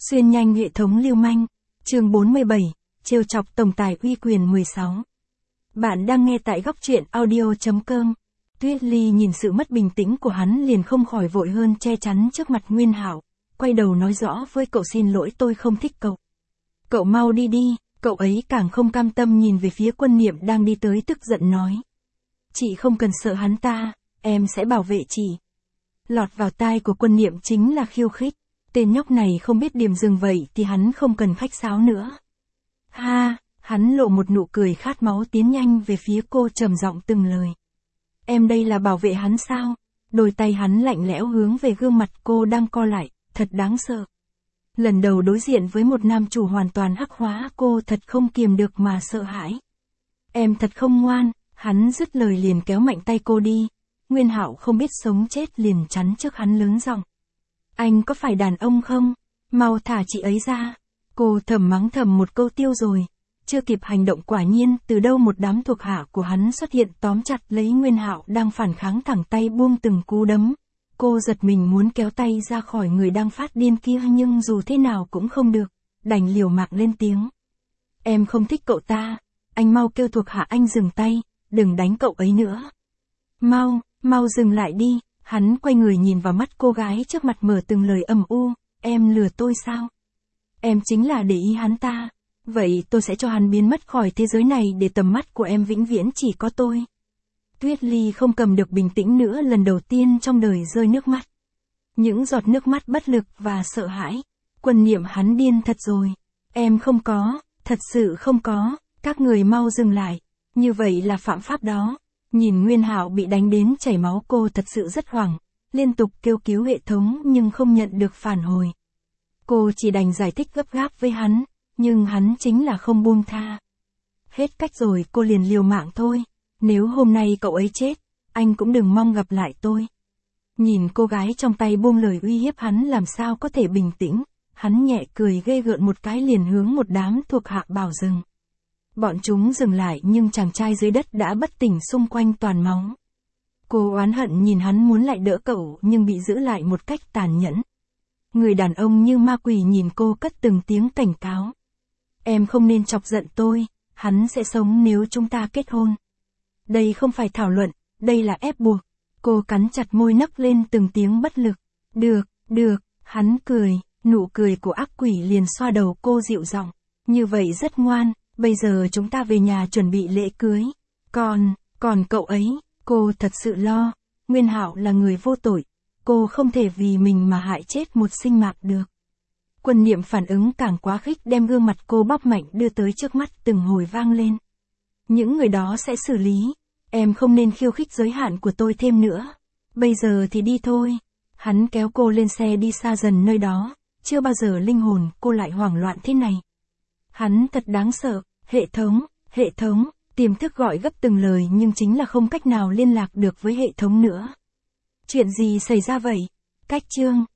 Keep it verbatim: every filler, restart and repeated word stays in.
Xuyên nhanh hệ thống lưu manh. Chương bốn mươi bảy, trêu chọc tổng tài uy quyền mười sáu. Bạn đang nghe tại góc truyện audio chấm com. Tuyết Ly nhìn sự mất bình tĩnh của hắn liền không khỏi vội hơn che chắn trước mặt Nguyên Hạo, quay đầu nói rõ với cậu: xin lỗi, tôi không thích cậu. Cậu mau đi đi. Cậu ấy càng không cam tâm nhìn về phía Quân Niệm đang đi tới, tức giận nói. Chị không cần sợ hắn ta, em sẽ bảo vệ chị. Lọt vào tai của Quân Niệm chính là khiêu khích. Tên nhóc này không biết điểm dừng vậy thì hắn không cần khách sáo nữa. Ha, hắn lộ một nụ cười khát máu, tiến nhanh về phía cô, trầm giọng từng lời. Em đây là bảo vệ hắn sao? Đôi tay hắn lạnh lẽo hướng về gương mặt cô đang co lại, thật đáng sợ. Lần đầu đối diện với một nam chủ hoàn toàn hắc hóa, cô thật không kiềm được mà sợ hãi. Em thật không ngoan. Hắn dứt lời liền kéo mạnh tay cô đi. Nguyên Hạo không biết sống chết liền chắn trước hắn lớn giọng. Anh có phải đàn ông không? Mau thả chị ấy ra. Cô thầm mắng thầm một câu tiêu rồi. Chưa kịp hành động, quả nhiên từ đâu một đám thuộc hạ của hắn xuất hiện, tóm chặt lấy Nguyên Hạo đang phản kháng, thẳng tay buông từng cú đấm. Cô giật mình muốn kéo tay ra khỏi người đang phát điên kia, nhưng dù thế nào cũng không được, đành liều mạng lên tiếng. Em không thích cậu ta. Anh mau kêu thuộc hạ anh dừng tay, đừng đánh cậu ấy nữa. Mau, mau dừng lại đi. Hắn quay người nhìn vào mắt cô gái trước mặt, mở từng lời âm u. Em lừa tôi sao? Em chính là để ý hắn ta. Vậy tôi sẽ cho hắn biến mất khỏi thế giới này, để tầm mắt của em vĩnh viễn chỉ có tôi. Tuyết Ly không cầm được bình tĩnh nữa, lần đầu tiên trong đời rơi nước mắt. Những giọt nước mắt bất lực và sợ hãi. Quân Niệm, hắn điên thật rồi. Em không có, thật sự không có. Các người mau dừng lại. Như vậy là phạm pháp đó. Nhìn Nguyên Hạo bị đánh đến chảy máu, cô thật sự rất hoảng, liên tục kêu cứu hệ thống nhưng không nhận được phản hồi. Cô chỉ đành giải thích gấp gáp với hắn, nhưng hắn chính là không buông tha. Hết cách rồi, cô liền liều mạng thôi. Nếu hôm nay cậu ấy chết, anh cũng đừng mong gặp lại tôi. Nhìn cô gái trong tay buông lời uy hiếp, hắn làm sao có thể bình tĩnh. Hắn nhẹ cười ghê gợn một cái, liền hướng một đám thuộc hạ bảo dừng. Bọn chúng dừng lại, nhưng chàng trai dưới đất đã bất tỉnh, xung quanh toàn máu. Cô oán hận nhìn hắn muốn lại đỡ cậu, nhưng bị giữ lại một cách tàn nhẫn. Người đàn ông như ma quỷ nhìn cô, cất từng tiếng cảnh cáo. Em không nên chọc giận tôi, hắn sẽ sống nếu chúng ta kết hôn. Đây không phải thảo luận, đây là ép buộc. Cô cắn chặt môi, nấc lên từng tiếng bất lực. Được, được, hắn cười, nụ cười của ác quỷ liền xoa đầu cô dịu giọng. Như vậy rất ngoan. Bây giờ chúng ta về nhà chuẩn bị lễ cưới. Còn, còn cậu ấy, cô thật sự lo. Nguyên Hạo là người vô tội. Cô không thể vì mình mà hại chết một sinh mạng được. Quân Niệm phản ứng càng quá khích, đem gương mặt cô bóp mạnh đưa tới trước mắt, từng hồi vang lên. Những người đó sẽ xử lý. Em không nên khiêu khích giới hạn của tôi thêm nữa. Bây giờ thì đi thôi. Hắn kéo cô lên xe đi xa dần nơi đó. Chưa bao giờ linh hồn cô lại hoảng loạn thế này. Hắn thật đáng sợ. Hệ thống, hệ thống, tiềm thức gọi gấp từng lời, nhưng chính là không cách nào liên lạc được với hệ thống nữa. Chuyện gì xảy ra vậy? Cách chương.